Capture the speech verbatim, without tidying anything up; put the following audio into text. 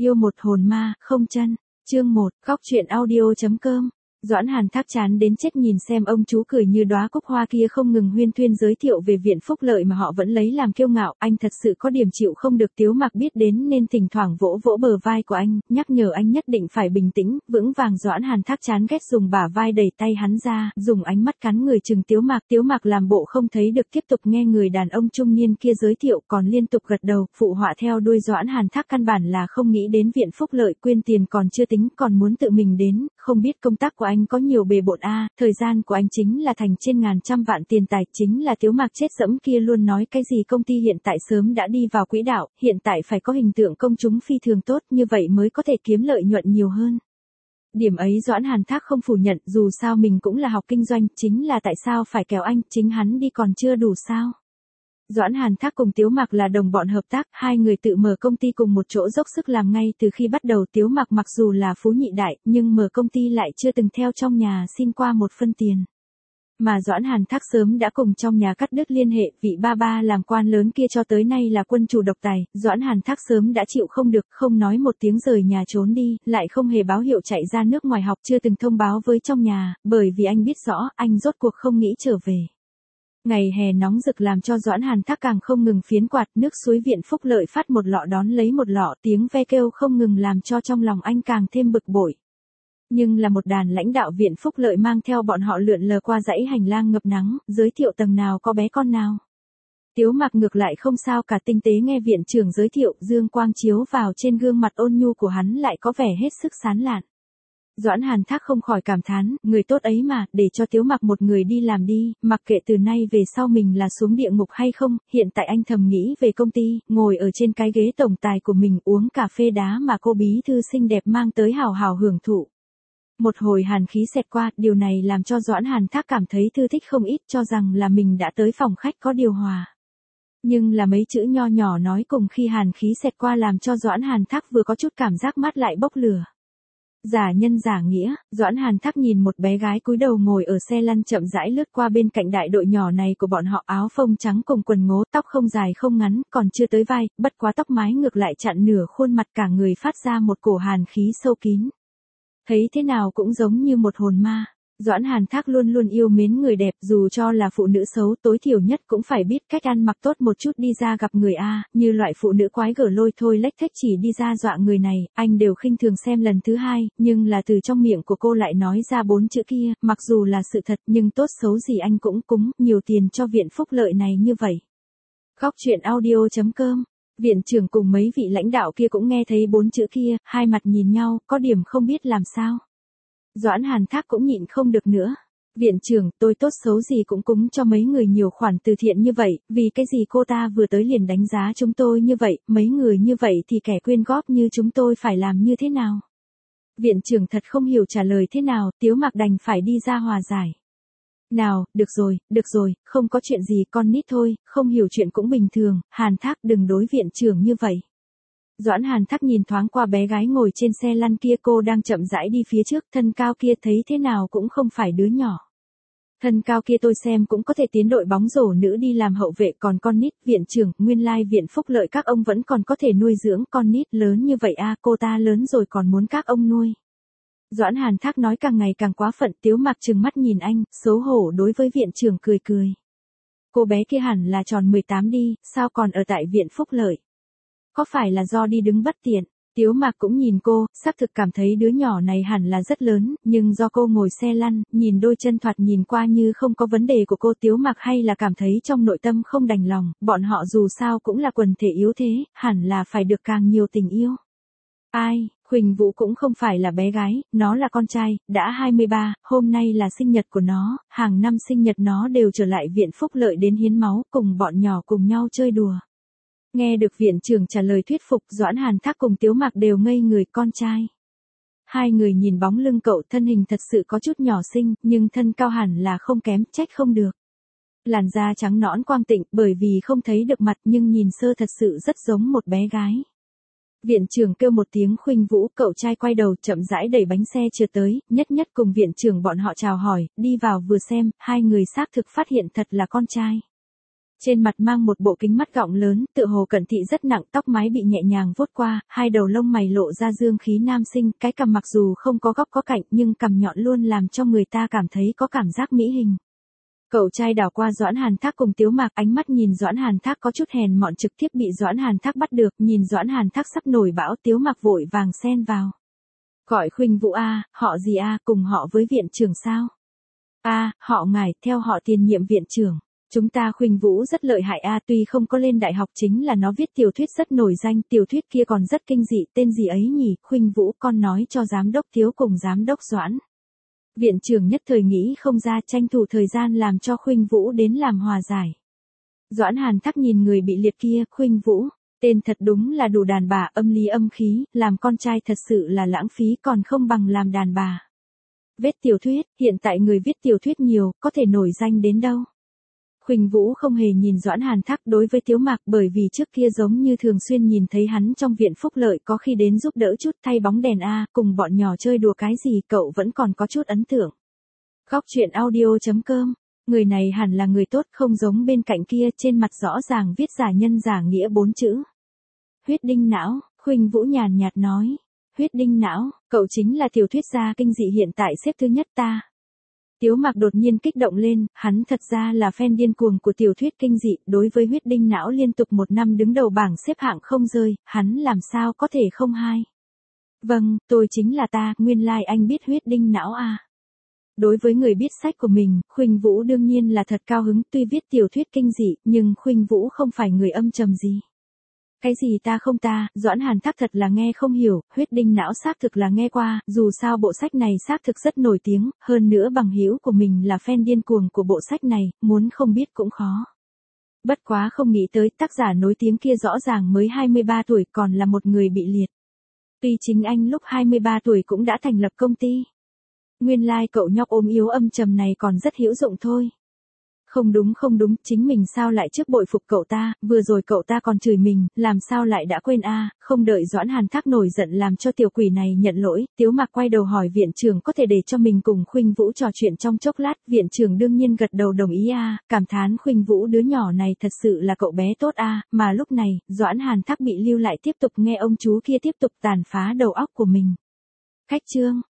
Yêu một hồn ma, không chân. Chương một, góc truyện audio.com. Doãn Hàn Thác chán đến chết nhìn xem ông chú cười như đóa cúc hoa kia không ngừng huyên thuyên giới thiệu về viện phúc lợi mà họ vẫn lấy làm kiêu ngạo, anh thật sự có điểm chịu không được. Tiếu Mặc biết đến nên thỉnh thoảng vỗ vỗ bờ vai của anh, nhắc nhở anh nhất định phải bình tĩnh, vững vàng. Doãn Hàn Thác chán ghét dùng bả vai đẩy tay hắn ra, dùng ánh mắt cắn người chừng Tiếu Mặc. Tiếu Mặc làm bộ không thấy được, tiếp tục nghe người đàn ông trung niên kia giới thiệu, còn liên tục gật đầu, phụ họa theo đuôi. Doãn Hàn Thác căn bản là không nghĩ đến viện phúc lợi, quyên tiền còn chưa tính, còn muốn tự mình đến, không biết công tác của anh có nhiều bề bộn a, à, thời gian của anh chính là thành trên ngàn trăm vạn tiền tài. Chính là Tiếu Mặc chết dẫm kia luôn nói cái gì công ty hiện tại sớm đã đi vào quỹ đạo, hiện tại phải có hình tượng công chúng phi thường tốt, như vậy mới có thể kiếm lợi nhuận nhiều hơn. Điểm ấy Doãn Hàn Thác không phủ nhận, dù sao mình cũng là học kinh doanh, chính là tại sao phải kéo anh, chính hắn đi còn chưa đủ sao? Doãn Hàn Thác cùng Tiếu Mặc là đồng bọn hợp tác, hai người tự mở công ty cùng một chỗ dốc sức làm ngay từ khi bắt đầu. Tiếu Mặc mặc dù là phú nhị đại, nhưng mở công ty lại chưa từng theo trong nhà xin qua một phân tiền. Mà Doãn Hàn Thác sớm đã cùng trong nhà cắt đứt liên hệ, vị ba ba làm quan lớn kia cho tới nay là quân chủ độc tài, Doãn Hàn Thác sớm đã chịu không được, không nói một tiếng rời nhà trốn đi, lại không hề báo hiệu chạy ra nước ngoài học, chưa từng thông báo với trong nhà, bởi vì anh biết rõ, anh rốt cuộc không nghĩ trở về. Ngày hè nóng rực làm cho Doãn Hàn Thác càng không ngừng phiến quạt, nước suối viện phúc lợi phát một lọ đón lấy một lọ, tiếng ve kêu không ngừng làm cho trong lòng anh càng thêm bực bội. Nhưng là một đàn lãnh đạo viện phúc lợi mang theo bọn họ lượn lờ qua dãy hành lang ngập nắng, giới thiệu tầng nào có bé con nào. Tiếu Mặc ngược lại không sao cả, tinh tế nghe viện trưởng giới thiệu, dương quang chiếu vào trên gương mặt ôn nhu của hắn lại có vẻ hết sức sán lạn. Doãn Hàn Thác không khỏi cảm thán, người tốt ấy mà, để cho Tiếu Mặc một người đi làm đi, mặc kệ từ nay về sau mình là xuống địa ngục hay không. Hiện tại anh thầm nghĩ về công ty, ngồi ở trên cái ghế tổng tài của mình uống cà phê đá mà cô bí thư xinh đẹp mang tới hào hào hưởng thụ. Một hồi hàn khí xẹt qua, điều này làm cho Doãn Hàn Thác cảm thấy thư thích không ít, cho rằng là mình đã tới phòng khách có điều hòa. Nhưng là mấy chữ nho nhỏ nói cùng khi hàn khí xẹt qua làm cho Doãn Hàn Thác vừa có chút cảm giác mắt lại bốc lửa. Giả nhân giả nghĩa, Doãn Hàn Thác nhìn một bé gái cúi đầu ngồi ở xe lăn chậm rãi lướt qua bên cạnh đại đội nhỏ này của bọn họ, áo phông trắng cùng quần ngố, tóc không dài không ngắn, còn chưa tới vai, bất quá tóc mái ngược lại chặn nửa khuôn mặt, cả người phát ra một cổ hàn khí sâu kín. Thấy thế nào cũng giống như một hồn ma. Doãn Hàn Thác luôn luôn yêu mến người đẹp, dù cho là phụ nữ xấu, tối thiểu nhất cũng phải biết cách ăn mặc tốt một chút đi ra gặp người a, như loại phụ nữ quái gở lôi thôi lếch thếch chỉ đi ra dọa người này, anh đều khinh thường xem lần thứ hai, nhưng là từ trong miệng của cô lại nói ra bốn chữ kia, mặc dù là sự thật, nhưng tốt xấu gì anh cũng cúng nhiều tiền cho viện phúc lợi này như vậy. Góc truyện audio.com. Viện trưởng cùng mấy vị lãnh đạo kia cũng nghe thấy bốn chữ kia, hai mặt nhìn nhau, có điểm không biết làm sao. Doãn Hàn Thác cũng nhịn không được nữa. Viện trưởng, tôi tốt xấu gì cũng cúng cho mấy người nhiều khoản từ thiện như vậy, vì cái gì cô ta vừa tới liền đánh giá chúng tôi như vậy, mấy người như vậy thì kẻ quyên góp như chúng tôi phải làm như thế nào? Viện trưởng thật không hiểu trả lời thế nào, Tiếu Mặc đành phải đi ra hòa giải. Nào, được rồi, được rồi, không có chuyện gì, con nít thôi, không hiểu chuyện cũng bình thường, Hàn Thác đừng đối viện trưởng như vậy. Doãn Hàn Thác nhìn thoáng qua bé gái ngồi trên xe lăn kia, cô đang chậm rãi đi phía trước, thân cao kia thấy thế nào cũng không phải đứa nhỏ. Thân cao kia tôi xem cũng có thể tiến đội bóng rổ nữ đi làm hậu vệ, còn con nít, viện trưởng, nguyên lai viện phúc lợi các ông vẫn còn có thể nuôi dưỡng con nít lớn như vậy a, cô ta lớn rồi còn muốn các ông nuôi. Doãn Hàn Thác nói càng ngày càng quá phận, Tiếu Mặc trừng mắt nhìn anh, xấu hổ đối với viện trưởng cười cười. Cô bé kia hẳn là tròn mười tám đi, sao còn ở tại viện phúc lợi? Có phải là do đi đứng bất tiện? Tiếu Mặc cũng nhìn cô, xác thực cảm thấy đứa nhỏ này hẳn là rất lớn, nhưng do cô ngồi xe lăn, nhìn đôi chân thoạt nhìn qua như không có vấn đề của cô, Tiếu Mặc hay là cảm thấy trong nội tâm không đành lòng, bọn họ dù sao cũng là quần thể yếu thế, hẳn là phải được càng nhiều tình yêu. Ai, Huỳnh Vũ cũng không phải là bé gái, nó là con trai, đã hai mươi ba, hôm nay là sinh nhật của nó, hàng năm sinh nhật nó đều trở lại viện phúc lợi đến hiến máu, cùng bọn nhỏ cùng nhau chơi đùa. Nghe được viện trưởng trả lời thuyết phục, Doãn Hàn Thác cùng Tiếu Mặc đều ngây người, con trai. Hai người nhìn bóng lưng cậu, thân hình thật sự có chút nhỏ xinh, nhưng thân cao hẳn là không kém, trách không được. Làn da trắng nõn quang tịnh, bởi vì không thấy được mặt nhưng nhìn sơ thật sự rất giống một bé gái. Viện trưởng kêu một tiếng Khuynh Vũ, cậu trai quay đầu chậm rãi đẩy bánh xe trượt tới, nhất nhất cùng viện trưởng bọn họ chào hỏi, đi vào vừa xem, hai người xác thực phát hiện thật là con trai. Trên mặt mang một bộ kính mắt gọng lớn, tựa hồ cận thị rất nặng, tóc mái bị nhẹ nhàng vuốt qua, hai đầu lông mày lộ ra dương khí nam sinh, cái cằm mặc dù không có góc có cạnh nhưng cằm nhọn luôn làm cho người ta cảm thấy có cảm giác mỹ hình. Cậu trai đảo qua Doãn Hàn Thác cùng Tiếu Mạc, ánh mắt nhìn Doãn Hàn Thác có chút hèn mọn, trực tiếp bị Doãn Hàn Thác bắt được, nhìn Doãn Hàn Thác sắp nổi bão, Tiếu Mạc vội vàng xen vào. Gọi Khuynh Vũ a, họ gì a, cùng họ với viện trưởng sao? A, họ ngài, theo họ tiền nhiệm viện trưởng. Chúng ta Khuynh Vũ rất lợi hại a, tuy không có lên đại học chính là nó viết tiểu thuyết rất nổi danh, tiểu thuyết kia còn rất kinh dị, tên gì ấy nhỉ? Khuynh Vũ, con nói cho giám đốc Tiếu cùng giám đốc Doãn. Viện trưởng nhất thời nghĩ không ra, tranh thủ thời gian làm cho Khuynh Vũ đến làm hòa giải. Doãn Hàn Thác nhìn người bị liệt kia, Khuynh Vũ, tên thật đúng là đủ đàn bà, âm lý âm khí, làm con trai thật sự là lãng phí, còn không bằng làm đàn bà. Viết tiểu thuyết, hiện tại người viết tiểu thuyết nhiều, có thể nổi danh đến đâu. Khuynh Vũ không hề nhìn Doãn Hàn Thác đối với Tiếu Mạc, bởi vì trước kia giống như thường xuyên nhìn thấy hắn trong viện phúc lợi, có khi đến giúp đỡ chút, thay bóng đèn a, cùng bọn nhỏ chơi đùa cái gì, cậu vẫn còn có chút ấn tượng. Góc truyện audio chấm com, người này hẳn là người tốt, không giống bên cạnh kia, trên mặt rõ ràng viết giả nhân giả nghĩa bốn chữ. Huyết đinh não, Khuynh Vũ nhàn nhạt nói. Huyết đinh não, cậu chính là tiểu thuyết gia kinh dị hiện tại xếp thứ nhất ta. Tiếu Mạc đột nhiên kích động lên, hắn thật ra là fan điên cuồng của tiểu thuyết kinh dị, đối với huyết đinh não liên tục một năm đứng đầu bảng xếp hạng không rơi, hắn làm sao có thể không hay. Vâng, tôi chính là ta, nguyên lai like anh biết huyết đinh não à. Đối với người biết sách của mình, Khuynh Vũ đương nhiên là thật cao hứng, tuy viết tiểu thuyết kinh dị, nhưng Khuynh Vũ không phải người âm trầm gì. Cái gì ta không ta, Doãn Hàn Thác thật là nghe không hiểu, huyết đinh não xác thực là nghe qua, dù sao bộ sách này xác thực rất nổi tiếng, hơn nữa bằng hữu của mình là fan điên cuồng của bộ sách này, muốn không biết cũng khó. Bất quá không nghĩ tới tác giả nổi tiếng kia rõ ràng mới hai mươi ba tuổi còn là một người bị liệt. Tuy chính anh lúc hai mươi ba tuổi cũng đã thành lập công ty. Nguyên lai like cậu nhóc ốm yếu âm trầm này còn rất hữu dụng thôi. Không đúng không đúng, chính mình sao lại trước bội phục cậu ta, vừa rồi cậu ta còn chửi mình, làm sao lại đã quên a, không đợi Doãn Hàn Thác nổi giận làm cho tiểu quỷ này nhận lỗi, Tiếu Mạc quay đầu hỏi viện trưởng có thể để cho mình cùng Khuynh Vũ trò chuyện trong chốc lát, viện trưởng đương nhiên gật đầu đồng ý a, cảm thán Khuynh Vũ đứa nhỏ này thật sự là cậu bé tốt a, mà lúc này, Doãn Hàn Thác bị lưu lại tiếp tục nghe ông chú kia tiếp tục tàn phá đầu óc của mình. Cách chương